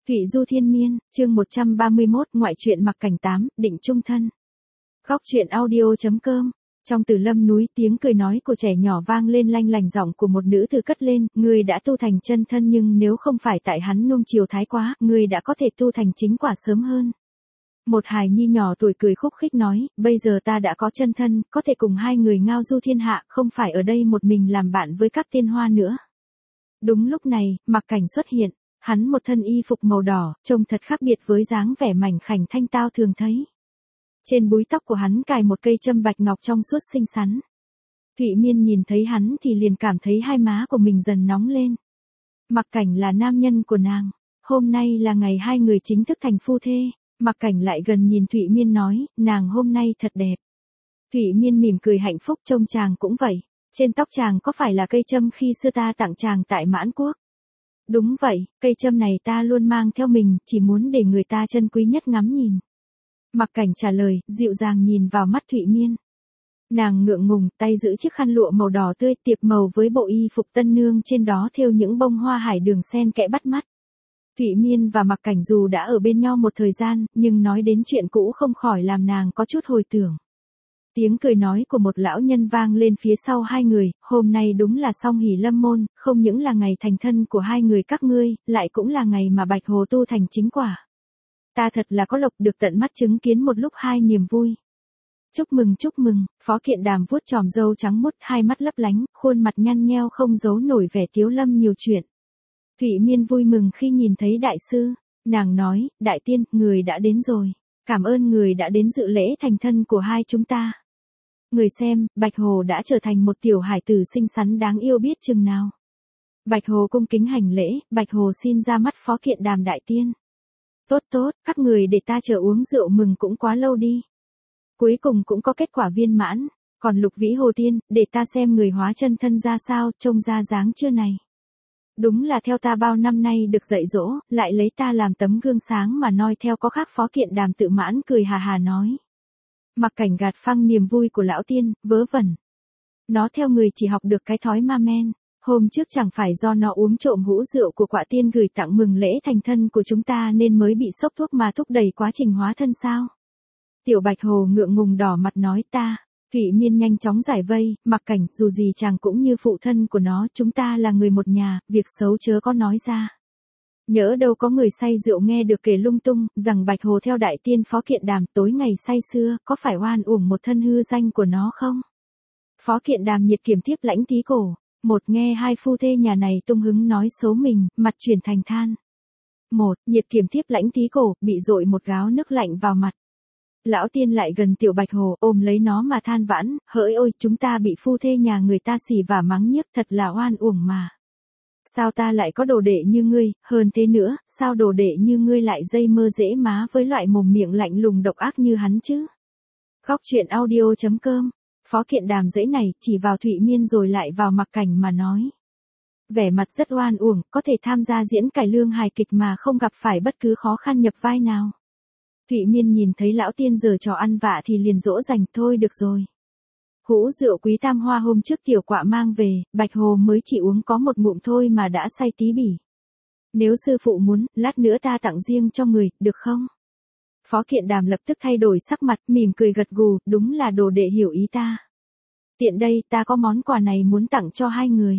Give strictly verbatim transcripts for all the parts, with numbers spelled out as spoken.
Thụy Du Thiên Miên, chương một trăm ba mươi mốt, ngoại truyện Mặc Cảnh tám, định chung thân. Góc truyện audio chấm com. Trong Tử Lâm núi, tiếng cười nói của trẻ nhỏ vang lên lanh lành, giọng của một nữ tử cất lên, ngươi đã tu thành chân thân, nhưng nếu không phải tại hắn nuông chiều thái quá, ngươi đã có thể tu thành chính quả sớm hơn. Một hài nhi nhỏ tuổi cười khúc khích nói, bây giờ ta đã có chân thân, có thể cùng hai người ngao du thiên hạ, không phải ở đây một mình làm bạn với các tiên hoa nữa. Đúng lúc này, Mặc Cảnh xuất hiện. Hắn một thân y phục màu đỏ, trông thật khác biệt với dáng vẻ mảnh khảnh thanh tao thường thấy. Trên búi tóc của hắn cài một cây châm bạch ngọc trong suốt xinh xắn. Thụy Miên nhìn thấy hắn thì liền cảm thấy hai má của mình dần nóng lên. Mặc Cảnh là nam nhân của nàng. Hôm nay là ngày hai người chính thức thành phu thê. Mặc Cảnh lại gần nhìn Thụy Miên nói, nàng hôm nay thật đẹp. Thụy Miên mỉm cười hạnh phúc, trông chàng cũng vậy. Trên tóc chàng có phải là cây châm khi xưa ta tặng chàng tại Mãn Quốc? Đúng vậy, cây châm này ta luôn mang theo mình, chỉ muốn để người ta trân quý nhất ngắm nhìn. Mặc Cảnh trả lời, dịu dàng nhìn vào mắt Thụy Miên. Nàng ngượng ngùng, tay giữ chiếc khăn lụa màu đỏ tươi tiệp màu với bộ y phục tân nương trên đó thêu những bông hoa hải đường sen kẽ bắt mắt. Thụy Miên và Mặc Cảnh dù đã ở bên nhau một thời gian, nhưng nói đến chuyện cũ không khỏi làm nàng có chút hồi tưởng. Tiếng cười nói của một lão nhân vang lên phía sau hai người, hôm nay đúng là song hỷ lâm môn, không những là ngày thành thân của hai người các ngươi, lại cũng là ngày mà Bạch Hồ tu thành chính quả. Ta thật là có lộc được tận mắt chứng kiến một lúc hai niềm vui. Chúc mừng chúc mừng, Phó Kiện Đàm vuốt chòm râu trắng mút, hai mắt lấp lánh, khuôn mặt nhăn nheo không giấu nổi vẻ tiếu lâm nhiều chuyện. Thụy Miên vui mừng khi nhìn thấy đại sư, nàng nói, đại tiên, người đã đến rồi, cảm ơn người đã đến dự lễ thành thân của hai chúng ta. Người xem, Bạch Hồ đã trở thành một tiểu hải tử xinh xắn đáng yêu biết chừng nào. Bạch Hồ cung kính hành lễ, Bạch Hồ xin ra mắt Phó Kiện Đàm đại tiên. Tốt tốt, các người để ta chờ uống rượu mừng cũng quá lâu đi. Cuối cùng cũng có kết quả viên mãn, còn Lục Vĩ Hồ Tiên, để ta xem người hóa chân thân ra sao, trông ra dáng chưa này. Đúng là theo ta bao năm nay được dạy dỗ, lại lấy ta làm tấm gương sáng mà noi theo có khác. Phó Kiện Đàm tự mãn cười hà hà nói. Mặc Cảnh gạt phăng niềm vui của lão tiên, vớ vẩn. Nó theo người chỉ học được cái thói ma men, hôm trước chẳng phải do nó uống trộm hũ rượu của Quạ Tiên gửi tặng mừng lễ thành thân của chúng ta nên mới bị sốc thuốc mà thúc đẩy quá trình hóa thân sao? Tiểu Bạch Hồ ngượng ngùng đỏ mặt nói ta. Thụy Miên nhanh chóng giải vây, Mặc Cảnh, dù gì chàng cũng như phụ thân của nó, chúng ta là người một nhà, việc xấu chớ có nói ra. Nhỡ đâu có người say rượu nghe được kể lung tung, rằng Bạch Hồ theo đại tiên Phó Kiện Đàm tối ngày say xưa, có phải oan uổng một thân hư danh của nó không? Phó Kiện Đàm nhiệt kiểm tiếp lãnh tí cổ, một nghe hai phu thê nhà này tung hứng nói xấu mình, mặt chuyển thành than. Một, nhiệt kiểm tiếp lãnh tí cổ, bị dội một gáo nước lạnh vào mặt. Lão tiên lại gần tiểu Bạch Hồ, ôm lấy nó mà than vãn, hỡi ôi, chúng ta bị phu thê nhà người ta xỉ vả mắng nhiếc, thật là oan uổng mà. Sao ta lại có đồ đệ như ngươi, hơn thế nữa, sao đồ đệ như ngươi lại dây mơ dễ má với loại mồm miệng lạnh lùng độc ác như hắn chứ? Góc truyện audio chấm com. Phó Kiện Đàm dãy này, chỉ vào Thụy Miên rồi lại vào Mặc Cảnh mà nói. Vẻ mặt rất oan uổng, có thể tham gia diễn cải lương hài kịch mà không gặp phải bất cứ khó khăn nhập vai nào. Thụy Miên nhìn thấy lão tiên giở trò ăn vạ thì liền dỗ dành, thôi được rồi. Hũ rượu quý tam hoa hôm trước tiểu Quạ mang về, Bạch Hồ mới chỉ uống có một ngụm thôi mà đã say tí bỉ. Nếu sư phụ muốn, lát nữa ta tặng riêng cho người, được không? Phó Kiện Đàm lập tức thay đổi sắc mặt, mỉm cười gật gù, đúng là đồ đệ hiểu ý ta. Tiện đây, ta có món quà này muốn tặng cho hai người.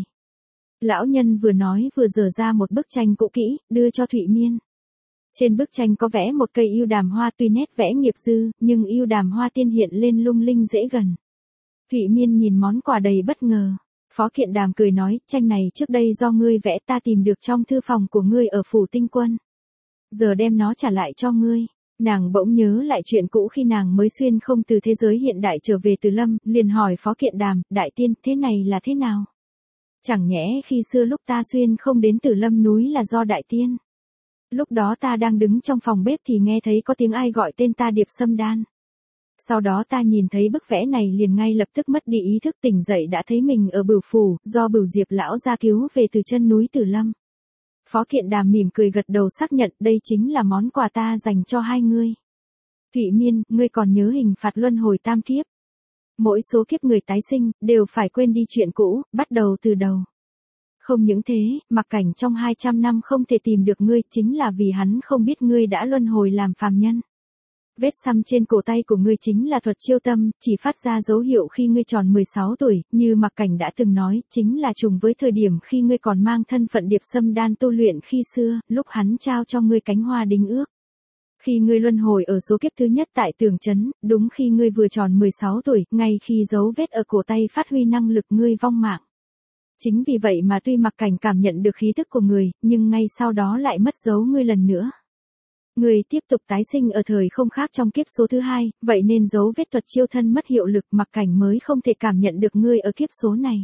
Lão nhân vừa nói vừa giở ra một bức tranh cũ kỹ, đưa cho Thụy Miên. Trên bức tranh có vẽ một cây ưu đàm hoa, tuy nét vẽ nghiệp dư, nhưng ưu đàm hoa tiên hiện lên lung linh dễ gần. Thụy Miên nhìn món quà đầy bất ngờ. Phó Kiện Đàm cười nói, tranh này trước đây do ngươi vẽ, ta tìm được trong thư phòng của ngươi ở phủ Tinh Quân. Giờ đem nó trả lại cho ngươi. Nàng bỗng nhớ lại chuyện cũ khi nàng mới xuyên không từ thế giới hiện đại trở về Từ Lâm, liền hỏi Phó Kiện Đàm, đại tiên, thế này là thế nào? Chẳng nhẽ khi xưa lúc ta xuyên không đến Tử Lâm núi là do đại tiên? Lúc đó ta đang đứng trong phòng bếp thì nghe thấy có tiếng ai gọi tên ta Điệp Sâm Đan. Sau đó ta nhìn thấy bức vẽ này liền ngay lập tức mất đi ý thức, tỉnh dậy đã thấy mình ở Bửu phủ, do Bửu Diệp lão gia cứu về từ chân núi Tử Lâm. Phó Kiện Đàm mỉm cười gật đầu xác nhận đây chính là món quà ta dành cho hai ngươi. Thụy Miên, ngươi còn nhớ hình phạt luân hồi tam kiếp. Mỗi số kiếp người tái sinh, đều phải quên đi chuyện cũ, bắt đầu từ đầu. Không những thế, Mặc Cảnh trong hai trăm năm không thể tìm được ngươi chính là vì hắn không biết ngươi đã luân hồi làm phàm nhân. Vết xăm trên cổ tay của ngươi chính là thuật chiêu tâm, chỉ phát ra dấu hiệu khi ngươi tròn mười sáu tuổi, như Mặc Cảnh đã từng nói, chính là trùng với thời điểm khi ngươi còn mang thân phận điệp xâm đan tu luyện khi xưa, lúc hắn trao cho ngươi cánh hoa đính ước. Khi ngươi luân hồi ở số kiếp thứ nhất tại Tường Trấn, đúng khi ngươi vừa tròn mười sáu tuổi, ngay khi dấu vết ở cổ tay phát huy năng lực ngươi vong mạng. Chính vì vậy mà tuy Mặc Cảnh cảm nhận được khí thức của người, nhưng ngay sau đó lại mất dấu ngươi lần nữa. Người tiếp tục tái sinh ở thời không khác trong kiếp số thứ hai, vậy nên dấu vết thuật chiêu thân mất hiệu lực, Mặc Cảnh mới không thể cảm nhận được ngươi ở kiếp số này.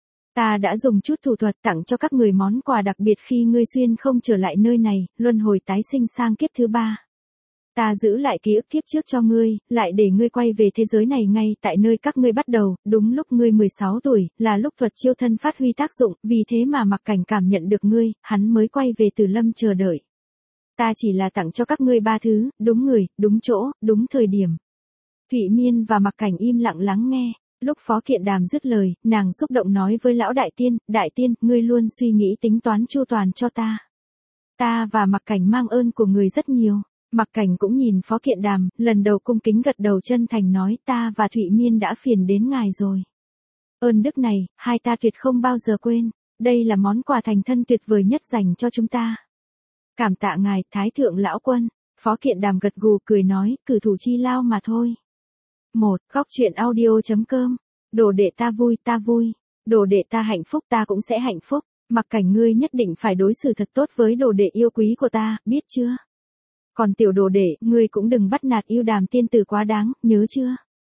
Ta đã dùng chút thủ thuật tặng cho các người món quà đặc biệt khi ngươi xuyên không trở lại nơi này, luân hồi tái sinh sang kiếp thứ ba. Ta giữ lại ký ức kiếp trước cho ngươi, lại để ngươi quay về thế giới này ngay tại nơi các ngươi bắt đầu, đúng lúc ngươi mười sáu tuổi, là lúc thuật chiêu thân phát huy tác dụng, vì thế mà Mặc Cảnh cảm nhận được ngươi, hắn mới quay về Từ Lâm chờ đợi. Ta chỉ là tặng cho các ngươi ba thứ, đúng người, đúng chỗ, đúng thời điểm. Thụy Miên và Mặc Cảnh im lặng lắng nghe. Lúc Phó Kiện Đàm dứt lời, nàng xúc động nói với lão đại tiên, đại tiên, ngươi luôn suy nghĩ tính toán chu toàn cho ta. Ta và Mặc Cảnh mang ơn của người rất nhiều. Mặc Cảnh cũng nhìn Phó Kiện Đàm, lần đầu cung kính gật đầu chân thành nói ta và Thụy Miên đã phiền đến ngài rồi. Ơn đức này, hai ta tuyệt không bao giờ quên, đây là món quà thành thân tuyệt vời nhất dành cho chúng ta. Cảm tạ ngài, Thái Thượng Lão Quân. Phó Kiện Đàm gật gù cười nói, cử thủ chi lao mà thôi. một. Góc truyện audio chấm com. Đồ đệ ta vui, ta vui. Đồ đệ ta hạnh phúc, ta cũng sẽ hạnh phúc. Mặc Cảnh ngươi nhất định phải đối xử thật tốt với đồ đệ yêu quý của ta, biết chưa? Còn tiểu đồ đệ, ngươi cũng đừng bắt nạt yêu Đàm tiên tử quá đáng, nhớ chưa?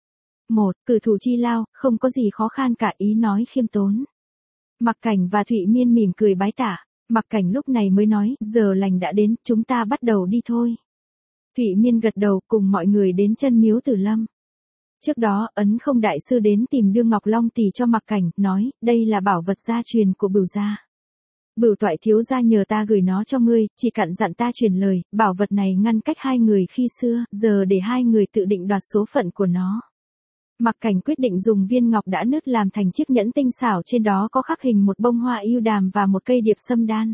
một. Cử thủ chi lao, không có gì khó khăn cả, ý nói khiêm tốn. Mặc Cảnh và Thụy Miên mỉm cười bái tạ. Mặc Cảnh lúc này mới nói, giờ lành đã đến, chúng ta bắt đầu đi thôi. Thụy Miên gật đầu, cùng mọi người đến chân miếu Tử Lâm. Trước đó, Ấn Không đại sư đến tìm đưa Ngọc Long Tỷ cho Mặc Cảnh, nói, đây là bảo vật gia truyền của Bửu gia. Bửu toại thiếu gia nhờ ta gửi nó cho ngươi, chỉ cặn dặn ta truyền lời, bảo vật này ngăn cách hai người khi xưa, giờ để hai người tự định đoạt số phận của nó. Mặc Cảnh quyết định dùng viên ngọc đã nứt làm thành chiếc nhẫn tinh xảo, trên đó có khắc hình một bông hoa ưu đàm và một cây điệp sâm đan.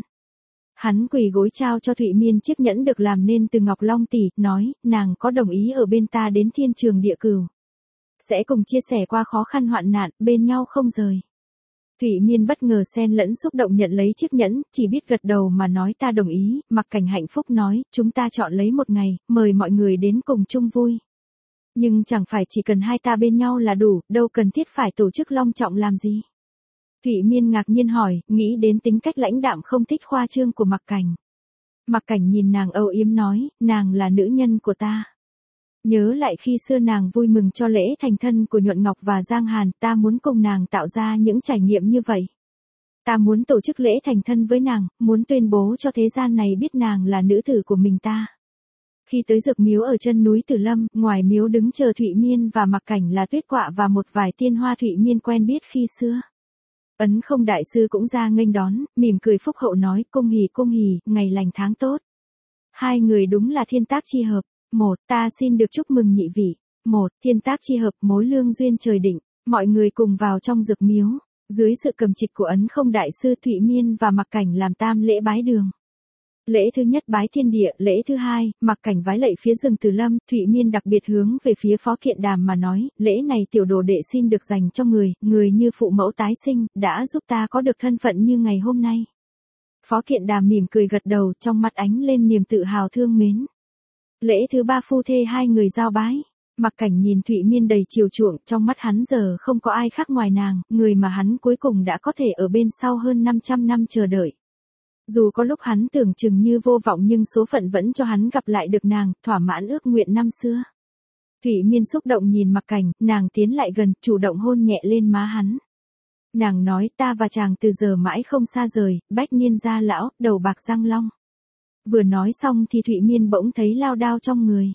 Hắn quỳ gối trao cho Thụy Miên chiếc nhẫn được làm nên từ Ngọc Long Tỷ, nói, nàng có đồng ý ở bên ta đến thiên trường địa cửu. Sẽ cùng chia sẻ qua khó khăn hoạn nạn, bên nhau không rời. Thụy Miên bất ngờ xen lẫn xúc động nhận lấy chiếc nhẫn, chỉ biết gật đầu mà nói ta đồng ý. Mặc Cảnh hạnh phúc nói, chúng ta chọn lấy một ngày, mời mọi người đến cùng chung vui. Nhưng chẳng phải chỉ cần hai ta bên nhau là đủ, đâu cần thiết phải tổ chức long trọng làm gì. Thụy Miên ngạc nhiên hỏi, nghĩ đến tính cách lãnh đạm không thích khoa trương của Mặc Cảnh. Mặc Cảnh nhìn nàng âu yếm nói, nàng là nữ nhân của ta. Nhớ lại khi xưa nàng vui mừng cho lễ thành thân của Nhuận Ngọc và Giang Hàn, ta muốn cùng nàng tạo ra những trải nghiệm như vậy. Ta muốn tổ chức lễ thành thân với nàng, muốn tuyên bố cho thế gian này biết nàng là nữ tử của mình ta. Khi tới dược miếu ở chân núi Tử Lâm, ngoài miếu đứng chờ Thụy Miên và Mặc Cảnh là Tuyết Quạ và một vài tiên hoa Thụy Miên quen biết khi xưa. Ấn Không đại sư cũng ra nghênh đón, mỉm cười phúc hậu nói, cung hỉ cung hỉ, ngày lành tháng tốt. Hai người đúng là thiên tác chi hợp. Một, ta xin được chúc mừng nhị vị. Một, thiên tác chi hợp, mối lương duyên trời định. Mọi người cùng vào trong dược miếu. Dưới sự cầm trịch của Ấn Không đại sư, Thụy Miên và Mặc Cảnh làm tam lễ bái đường. Lễ thứ nhất bái thiên địa, lễ thứ hai, Mặc Cảnh vái lạy phía rừng Từ Lâm, Thụy Miên đặc biệt hướng về phía Phó Kiện Đàm mà nói, lễ này tiểu đồ đệ xin được dành cho người, người như phụ mẫu tái sinh, đã giúp ta có được thân phận như ngày hôm nay. Phó Kiện Đàm mỉm cười gật đầu, trong mắt ánh lên niềm tự hào thương mến. Lễ thứ ba phu thê hai người giao bái. Mặc Cảnh nhìn Thụy Miên đầy chiều chuộng, trong mắt hắn giờ không có ai khác ngoài nàng, người mà hắn cuối cùng đã có thể ở bên sau hơn năm trăm năm chờ đợi. Dù có lúc hắn tưởng chừng như vô vọng nhưng số phận vẫn cho hắn gặp lại được nàng, thỏa mãn ước nguyện năm xưa. Thụy Miên xúc động nhìn Mặc Cảnh, nàng tiến lại gần, chủ động hôn nhẹ lên má hắn. Nàng nói ta và chàng từ giờ mãi không xa rời, bách niên gia lão, đầu bạc răng long. Vừa nói xong thì Thụy Miên bỗng thấy lao đao trong người.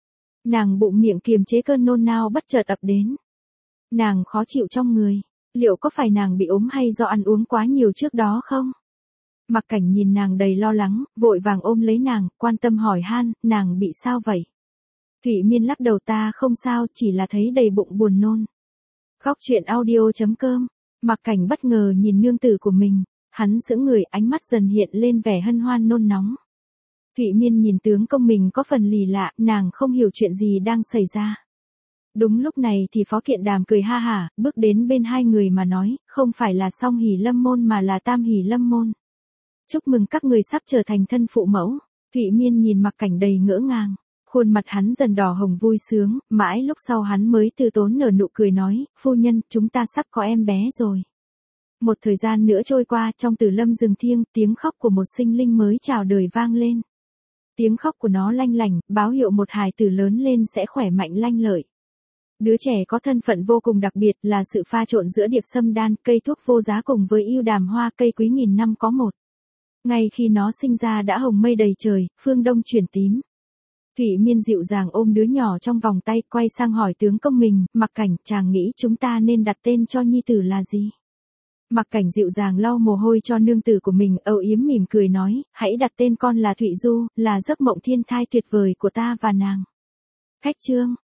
Nàng bụng miệng kiềm chế cơn nôn nao bất chợt ập đến. Nàng khó chịu trong người, liệu có phải nàng bị ốm hay do ăn uống quá nhiều trước đó không? Mặc Cảnh nhìn nàng đầy lo lắng, vội vàng ôm lấy nàng, quan tâm hỏi han, nàng bị sao vậy? Thụy Miên lắc đầu ta không sao, chỉ là thấy đầy bụng buồn nôn. Góc truyện audio chấm com. Mặc Cảnh bất ngờ nhìn nương tử của mình, Hắn sững người, ánh mắt dần hiện lên vẻ hân hoan nôn nóng. Thụy Miên nhìn tướng công mình có phần lì lạ, nàng không hiểu chuyện gì đang xảy ra. Đúng lúc này thì Phó Kiện Đàm cười ha hả, bước đến bên hai người mà nói, không phải là Song Hỷ Lâm môn mà là Tam Hỷ Lâm môn. Chúc mừng các người sắp trở thành thân phụ mẫu. Thụy Miên nhìn Mặc Cảnh đầy ngỡ ngàng. Khuôn mặt hắn dần đỏ hồng vui sướng, mãi lúc sau hắn mới từ tốn nở nụ cười nói, phu nhân, chúng ta sắp có em bé rồi. Một thời gian nữa trôi qua, trong Tử Lâm rừng thiêng, tiếng khóc của một sinh linh mới chào đời vang lên. Tiếng khóc của nó lanh lảnh, báo hiệu một hài tử lớn lên sẽ khỏe mạnh lanh lợi. Đứa trẻ có thân phận vô cùng đặc biệt là sự pha trộn giữa điệp sâm đan, cây thuốc vô giá cùng với ưu đàm hoa, cây quý nghìn năm có một. Ngay khi nó sinh ra đã hồng mây đầy trời, phương đông chuyển tím. Thụy Miên dịu dàng ôm đứa nhỏ trong vòng tay, quay sang hỏi tướng công mình, Mặc Cảnh, chàng nghĩ chúng ta nên đặt tên cho nhi tử là gì? Mặc Cảnh dịu dàng lau mồ hôi cho nương tử của mình, âu yếm mỉm cười nói, hãy đặt tên con là Thụy Du, là giấc mộng thiên thai tuyệt vời của ta và nàng. Khách chương